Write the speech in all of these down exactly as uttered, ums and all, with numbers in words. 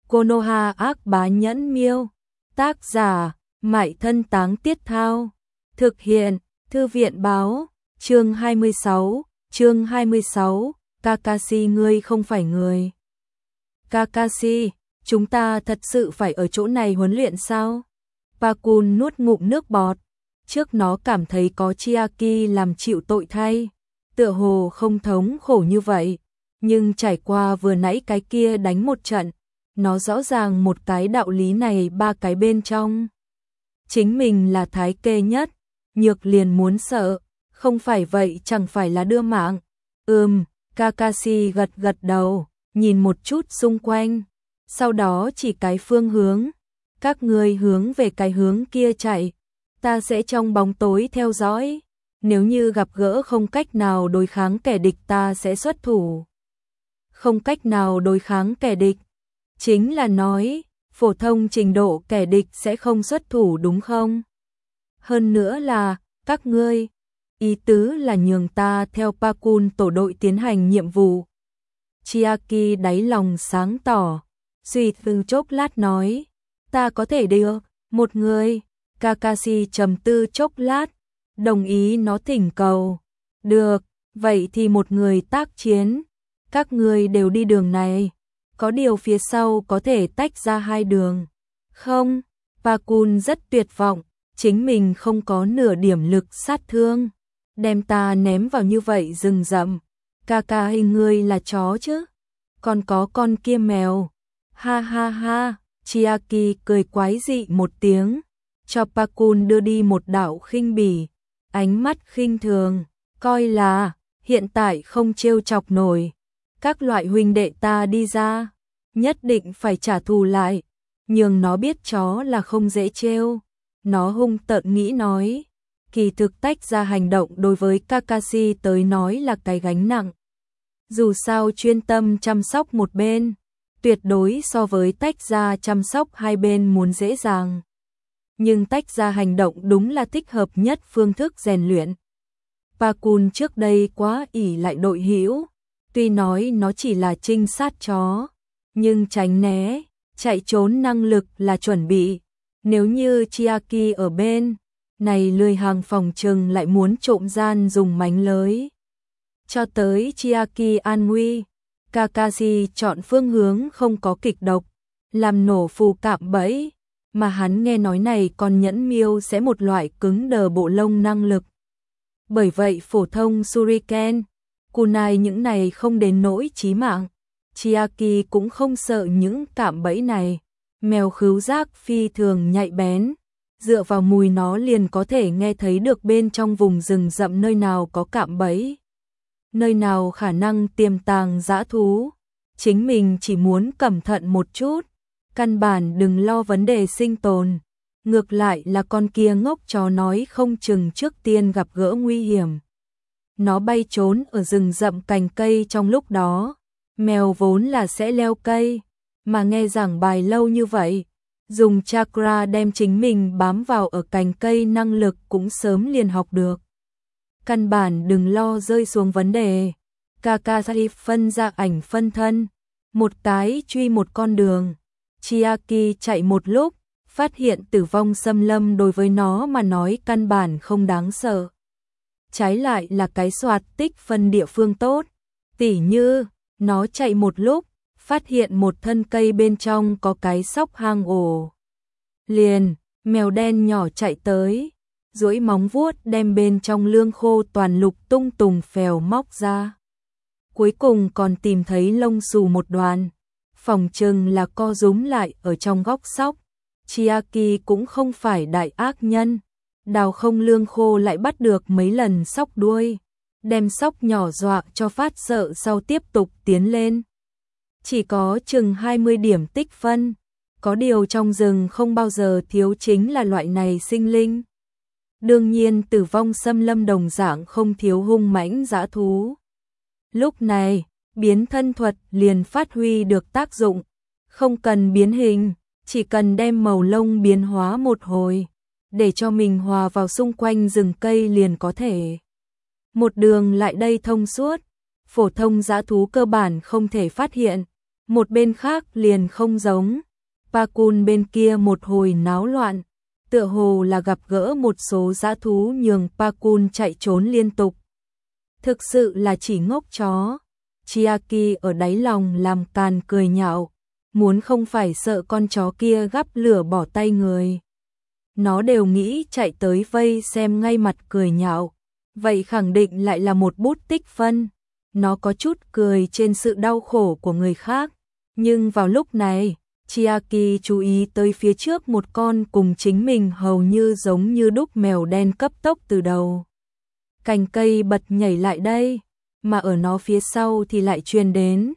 Konoha ác bá nhẫn miêu. Tác giả, Mại Thân Táng Tiết Thao. Thực hiện, Thư viện báo. Chương hai mươi sáu, chương hai mươi sáu, Kakashi ngươi không phải người. Kakashi, chúng ta thật sự phải ở chỗ này huấn luyện sao? Pakun nuốt ngụm nước bọt. Trước nó cảm thấy có Chiaki làm chịu tội thay, tựa hồ không thống khổ như vậy. Nhưng trải qua vừa nãy cái kia đánh một trận, nó rõ ràng một cái đạo lý này ba cái bên trong. Chính mình là thái kê nhất, nhược liền muốn sợ, không phải vậy chẳng phải là đưa mạng. Ừm, Kakashi gật gật đầu, nhìn một chút xung quanh, sau đó chỉ cái phương hướng. Các ngươi hướng về cái hướng kia chạy, ta sẽ trong bóng tối theo dõi. Nếu như gặp gỡ không cách nào đối kháng kẻ địch ta sẽ xuất thủ. Không cách nào đối kháng kẻ địch, chính là nói, phổ thông trình độ kẻ địch sẽ không xuất thủ đúng không? Hơn nữa là, các ngươi, ý tứ là nhường ta theo Pakun tổ đội tiến hành nhiệm vụ. Chiaki đáy lòng sáng tỏ, suy tư chốc lát nói, ta có thể được, một người. Kakashi trầm tư chốc lát, đồng ý nó thỉnh cầu. Được, vậy thì một người tác chiến, các ngươi đều đi đường này. Có điều phía sau có thể tách ra hai đường. Không, Pakun rất tuyệt vọng, chính mình không có nửa điểm lực sát thương. Đem ta ném vào như vậy rừng rậm. Kakashi ngươi là chó chứ? Còn có con kia mèo. Ha ha ha, Chiaki cười quái dị một tiếng, cho Pakun đưa đi một đạo khinh bỉ, ánh mắt khinh thường, coi là hiện tại không trêu chọc nổi. Các loại huynh đệ ta đi ra, nhất định phải trả thù lại, nhường nó biết chó là không dễ trêu. Nó hung tợn nghĩ nói, kỳ thực tách ra hành động đối với Kakashi tới nói là cái gánh nặng. Dù sao chuyên tâm chăm sóc một bên, tuyệt đối so với tách ra chăm sóc hai bên muốn dễ dàng. Nhưng tách ra hành động đúng là thích hợp nhất phương thức rèn luyện. Pakun trước đây quá ỷ lại đội hữu, tuy nói nó chỉ là trinh sát chó, nhưng tránh né, chạy trốn năng lực là chuẩn bị. Nếu như Chiaki ở bên này lười hàng phòng trừng lại muốn trộm gian dùng mánh lới. Cho tới Chiaki an nguy, Kakashi chọn phương hướng không có kịch độc, làm nổ phù cạm bẫy, mà hắn nghe nói này con nhẫn miêu sẽ một loại cứng đờ bộ lông năng lực. Bởi vậy phổ thông Shuriken, Kunai những này không đến nỗi chí mạng, Chiaki cũng không sợ những cạm bẫy này. Mèo khứu giác phi thường nhạy bén, dựa vào mùi nó liền có thể nghe thấy được bên trong vùng rừng rậm nơi nào có cạm bẫy, nơi nào khả năng tiềm tàng dã thú. Chính mình chỉ muốn cẩn thận một chút, căn bản đừng lo vấn đề sinh tồn. Ngược lại là con kia ngốc chó nói không chừng trước tiên gặp gỡ nguy hiểm. Nó bay trốn ở rừng rậm cành cây trong lúc đó, mèo vốn là sẽ leo cây, mà nghe giảng bài lâu như vậy, dùng chakra đem chính mình bám vào ở cành cây năng lực cũng sớm liền học được. Căn bản đừng lo rơi xuống vấn đề. Kakashi phân ra ảnh phân thân, một cái truy một con đường. Chiaki chạy một lúc, phát hiện tử vong xâm lâm đối với nó mà nói căn bản không đáng sợ. Trái lại là cái soạt tích phân địa phương tốt, tỉ như nó chạy một lúc, phát hiện một thân cây bên trong có cái sóc hang ổ. Liền, mèo đen nhỏ chạy tới, duỗi móng vuốt đem bên trong lương khô toàn lục tung tùng phèo móc ra. Cuối cùng còn tìm thấy lông xù một đoàn, phòng chừng là co rúm lại ở trong góc sóc. Chiaki cũng không phải đại ác nhân, đào không lương khô lại bắt được mấy lần sóc đuôi, đem sóc nhỏ dọa cho phát sợ sau tiếp tục tiến lên. Chỉ có chừng hai mươi điểm tích phân, có điều trong rừng không bao giờ thiếu chính là loại này sinh linh. Đương nhiên tử vong xâm lâm đồng dạng không thiếu hung mãnh dã thú. Lúc này, biến thân thuật liền phát huy được tác dụng, không cần biến hình, chỉ cần đem màu lông biến hóa một hồi, để cho mình hòa vào xung quanh rừng cây liền có thể. Một đường lại đây thông suốt, phổ thông dã thú cơ bản không thể phát hiện, Một bên khác liền không giống. Pakun bên kia một hồi náo loạn, tựa hồ là gặp gỡ một số dã thú nhường Pakun chạy trốn liên tục. Thực sự là chỉ ngốc chó. Chiaki ở đáy lòng làm càn cười nhạo, muốn không phải sợ con chó kia gắp lửa bỏ tay người. Nó đều nghĩ chạy tới vây xem ngay mặt cười nhạo, vậy khẳng định lại là một bút tích phân. Nó có chút cười trên sự đau khổ của người khác, nhưng vào lúc này, Chiaki chú ý tới phía trước một con cùng chính mình hầu như giống như đúc mèo đen cấp tốc từ đầu cành cây bật nhảy lại đây, mà ở nó phía sau thì lại truyền đến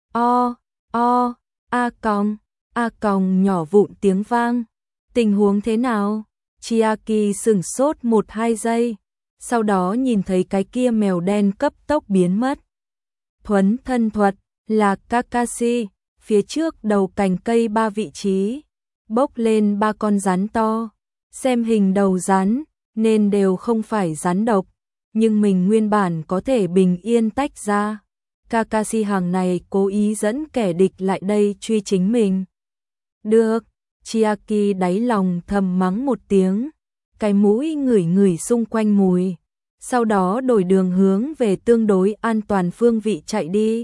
o, o, a còng, a còng nhỏ vụn tiếng vang. Tình huống thế nào? Chiaki sửng sốt một hai giây, sau đó nhìn thấy cái kia mèo đen cấp tốc biến mất. Thuấn thân thuật là Kakashi, phía trước đầu cành cây ba vị trí, bốc lên ba con rắn to, xem hình đầu rắn, nên đều không phải rắn độc, nhưng mình nguyên bản có thể bình yên tách ra. Kakashi hàng này cố ý dẫn kẻ địch lại đây truy chính mình. Được, Chiaki đáy lòng thầm mắng một tiếng, cái mũi ngửi ngửi xung quanh mùi, sau đó đổi đường hướng về tương đối an toàn phương vị chạy đi.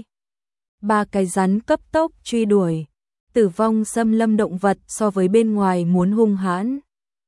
Ba cái rắn cấp tốc truy đuổi, tử vong xâm lâm động vật so với bên ngoài muốn hung hãn.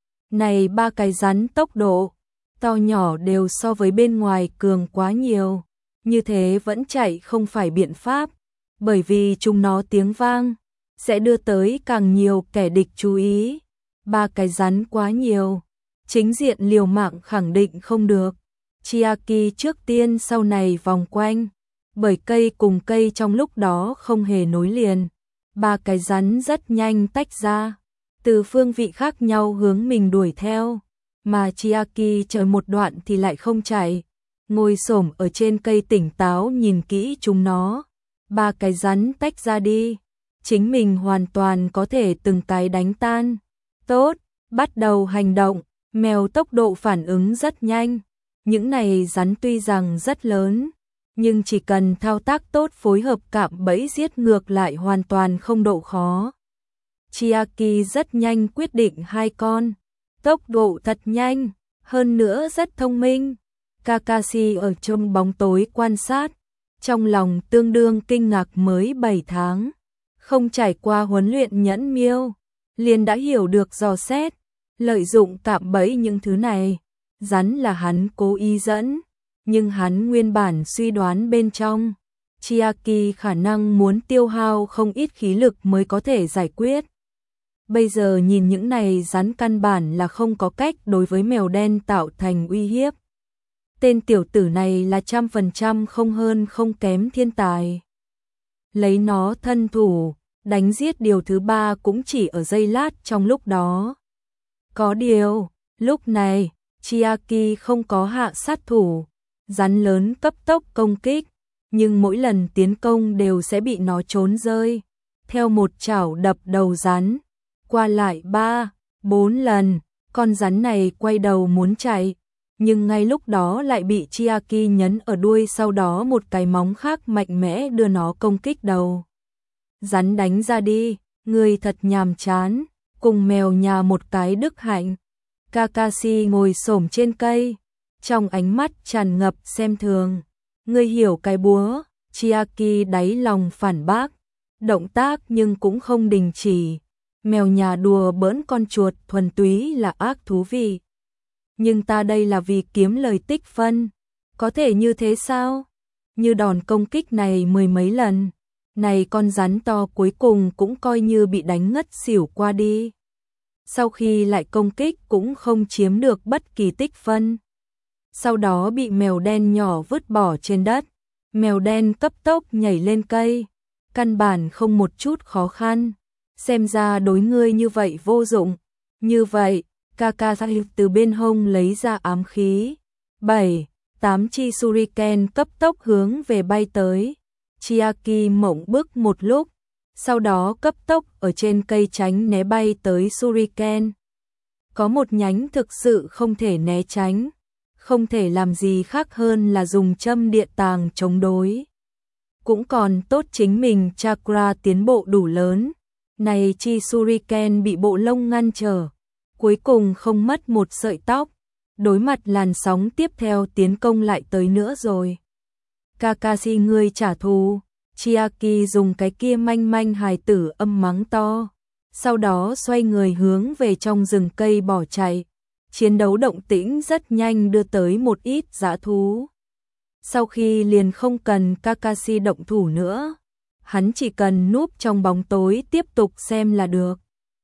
Này ba cái rắn tốc độ, to nhỏ đều so với bên ngoài cường quá nhiều, như thế vẫn chạy không phải biện pháp, bởi vì chúng nó tiếng vang sẽ đưa tới càng nhiều kẻ địch chú ý. Ba cái rắn quá nhiều, chính diện liều mạng khẳng định không được. Chiaki trước tiên sau này vòng quanh, bởi cây cùng cây trong lúc đó không hề nối liền. Ba cái rắn rất nhanh tách ra, từ phương vị khác nhau hướng mình đuổi theo, mà Chiaki chờ một đoạn thì lại không chạy, ngồi xổm ở trên cây tỉnh táo nhìn kỹ chúng nó. Ba cái rắn tách ra đi, chính mình hoàn toàn có thể từng cái đánh tan. Tốt, bắt đầu hành động. Mèo tốc độ phản ứng rất nhanh, những này rắn tuy rằng rất lớn, nhưng chỉ cần thao tác tốt phối hợp cạm bẫy giết ngược lại hoàn toàn không độ khó. Chiaki rất nhanh quyết định hai con, tốc độ thật nhanh, hơn nữa rất thông minh. Kakashi ở trong bóng tối quan sát, trong lòng tương đương kinh ngạc, mới bảy tháng, không trải qua huấn luyện nhẫn miêu, liền đã hiểu được dò xét, lợi dụng cạm bẫy những thứ này. Rắn là hắn cố ý dẫn, nhưng hắn nguyên bản suy đoán bên trong, Chiaki khả năng muốn tiêu hao không ít khí lực mới có thể giải quyết. Bây giờ nhìn những này rắn căn bản là không có cách đối với mèo đen tạo thành uy hiếp. Tên tiểu tử này là trăm phần trăm không hơn không kém thiên tài. Lấy nó thân thủ, đánh giết điều thứ ba cũng chỉ ở giây lát trong lúc đó. Có điều, lúc này, Chiaki không có hạ sát thủ, rắn lớn cấp tốc công kích, nhưng mỗi lần tiến công đều sẽ bị nó trốn rơi. Theo một chảo đập đầu rắn, qua lại ba, bốn lần, con rắn này quay đầu muốn chạy, nhưng ngay lúc đó lại bị Chiaki nhấn ở đuôi, sau đó một cái móng khác mạnh mẽ đưa nó công kích đầu. Rắn đánh ra đi, người thật nhàm chán, cùng mèo nhà một cái đức hạnh. Kakashi ngồi xổm trên cây, trong ánh mắt tràn ngập xem thường. Ngươi hiểu cái búa? Chiaki đáy lòng phản bác, động tác nhưng cũng không đình chỉ. Mèo nhà đùa bỡn con chuột thuần túy là ác thú vị. Nhưng ta đây là vì kiếm lời tích phân, có thể như thế sao? Như đòn công kích này mười mấy lần, này con rắn to cuối cùng cũng coi như bị đánh ngất xỉu qua đi. Sau khi lại công kích cũng không chiếm được bất kỳ tích phân. Sau đó bị mèo đen nhỏ vứt bỏ trên đất. Mèo đen cấp tốc nhảy lên cây, căn bản không một chút khó khăn. Xem ra đối ngươi như vậy vô dụng. Như vậy, Kakashi từ bên hông lấy ra ám khí. bảy, tám chi shuriken cấp tốc hướng về bay tới. Chiaki mộng bức một lúc, sau đó cấp tốc ở trên cây tránh né bay tới shuriken. Có một nhánh thực sự không thể né tránh, không thể làm gì khác hơn là dùng châm điện tàng chống đối. cũng còn tốt chính mình chakra tiến bộ đủ lớn. Này chi Shuriken bị bộ lông ngăn trở, cuối cùng không mất một sợi tóc. Đối mặt làn sóng tiếp theo tiến công lại tới nữa rồi. Kakashi ngươi trả thù. Chiaki dùng cái kia manh manh hài tử âm mắng to. Sau đó xoay người hướng về trong rừng cây bỏ chạy. Chiến đấu động tĩnh rất nhanh đưa tới một ít dã thú. Sau khi liền không cần Kakashi động thủ nữa, hắn chỉ cần núp trong bóng tối tiếp tục xem là được.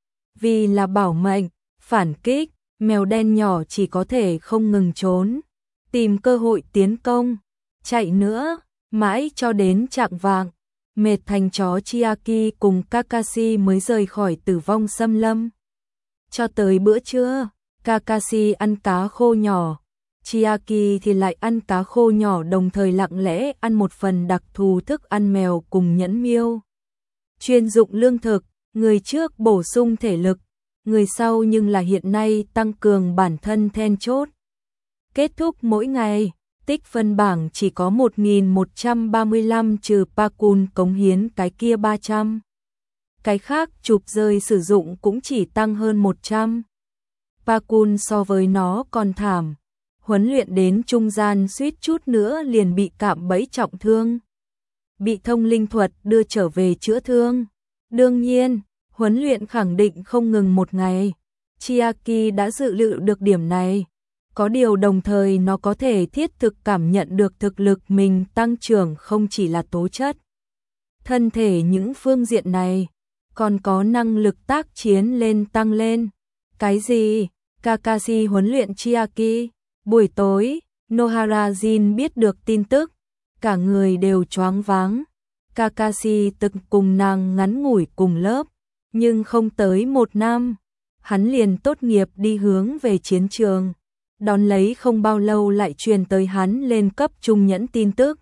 Vì là bảo mệnh, phản kích, mèo đen nhỏ chỉ có thể không ngừng trốn, tìm cơ hội tiến công, chạy nữa, mãi cho đến chạng vạng, mệt thành chó Chiaki cùng Kakashi mới rời khỏi tử vong xâm lâm. Cho tới bữa trưa, Kakashi ăn cá khô nhỏ, Chiaki thì lại ăn cá khô nhỏ, đồng thời lặng lẽ ăn một phần đặc thù thức ăn mèo cùng nhẫn miêu. Chuyên dụng lương thực, người trước bổ sung thể lực, người sau nhưng là hiện nay tăng cường bản thân then chốt. Kết thúc mỗi ngày, tích phân bảng chỉ có một nghìn một trăm ba mươi lăm trừ Pakun cống hiến cái kia ba trăm. Cái khác chụp rơi sử dụng cũng chỉ tăng hơn một trăm. Pakun so với nó còn thảm. Huấn luyện đến trung gian suýt chút nữa liền bị cạm bẫy trọng thương. Bị thông linh thuật đưa trở về chữa thương. Đương nhiên, huấn luyện khẳng định không ngừng một ngày. Chiaki đã dự liệu được điểm này. Có điều đồng thời nó có thể thiết thực cảm nhận được thực lực mình tăng trưởng không chỉ là tố chất. Thân thể những phương diện này, còn có năng lực tác chiến lên tăng lên. Cái gì? Kakashi huấn luyện Chiaki. Buổi tối, Nohara Jin biết được tin tức, cả người đều choáng váng. Kakashi từng cùng nàng ngắn ngủi cùng lớp, nhưng không tới một năm, hắn liền tốt nghiệp đi hướng về chiến trường. Đón lấy không bao lâu lại truyền tới hắn lên cấp trung nhẫn tin tức.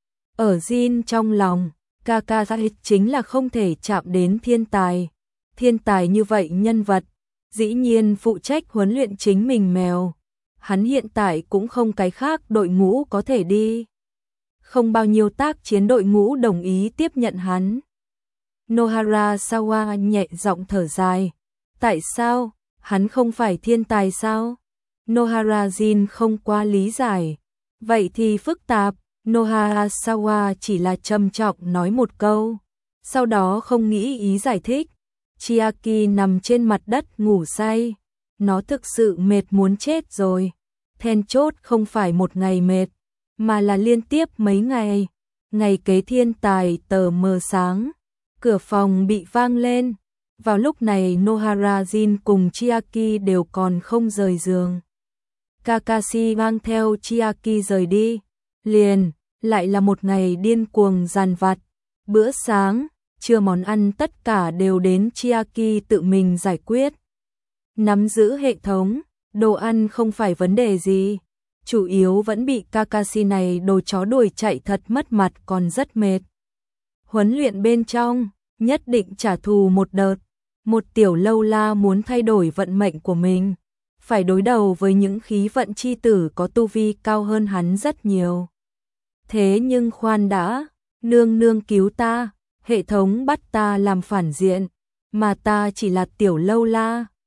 Ở Jin trong lòng, Kakashi chính là không thể chạm đến thiên tài. Thiên tài như vậy nhân vật, dĩ nhiên phụ trách huấn luyện chính mình mèo. Hắn hiện tại cũng không cái khác đội ngũ có thể đi. Không bao nhiêu tác chiến đội ngũ đồng ý tiếp nhận hắn. Nohara Sawa nhẹ giọng thở dài. Tại sao? Hắn không phải thiên tài sao? Nohara Jin không quá lý giải. Vậy thì phức tạp. Nohara Sawa chỉ là trầm trọng nói một câu. Sau đó không nghĩ ý giải thích. Chiaki nằm trên mặt đất ngủ say. Nó thực sự mệt muốn chết rồi. Then chốt không phải một ngày mệt, mà là liên tiếp mấy ngày. Ngày kế thiên tài tờ mờ sáng, cửa phòng bị vang lên. Vào lúc này Nohara Jin cùng Chiaki đều còn không rời giường. Kakashi mang theo Chiaki rời đi. Liền, lại là một ngày điên cuồng dàn vặt. Bữa sáng, trưa món ăn tất cả đều đến Chiaki tự mình giải quyết. Nắm giữ hệ thống, đồ ăn không phải vấn đề gì. Chủ yếu vẫn bị Kakashi này đồ chó đuổi chạy thật mất mặt còn rất mệt. Huấn luyện bên trong, nhất định trả thù một đợt. Một tiểu lâu la muốn thay đổi vận mệnh của mình. Phải đối đầu với những khí vận chi tử có tu vi cao hơn hắn rất nhiều. Thế nhưng khoan đã, nương nương cứu ta, hệ thống bắt ta làm phản diện, mà ta chỉ là tiểu lâu la.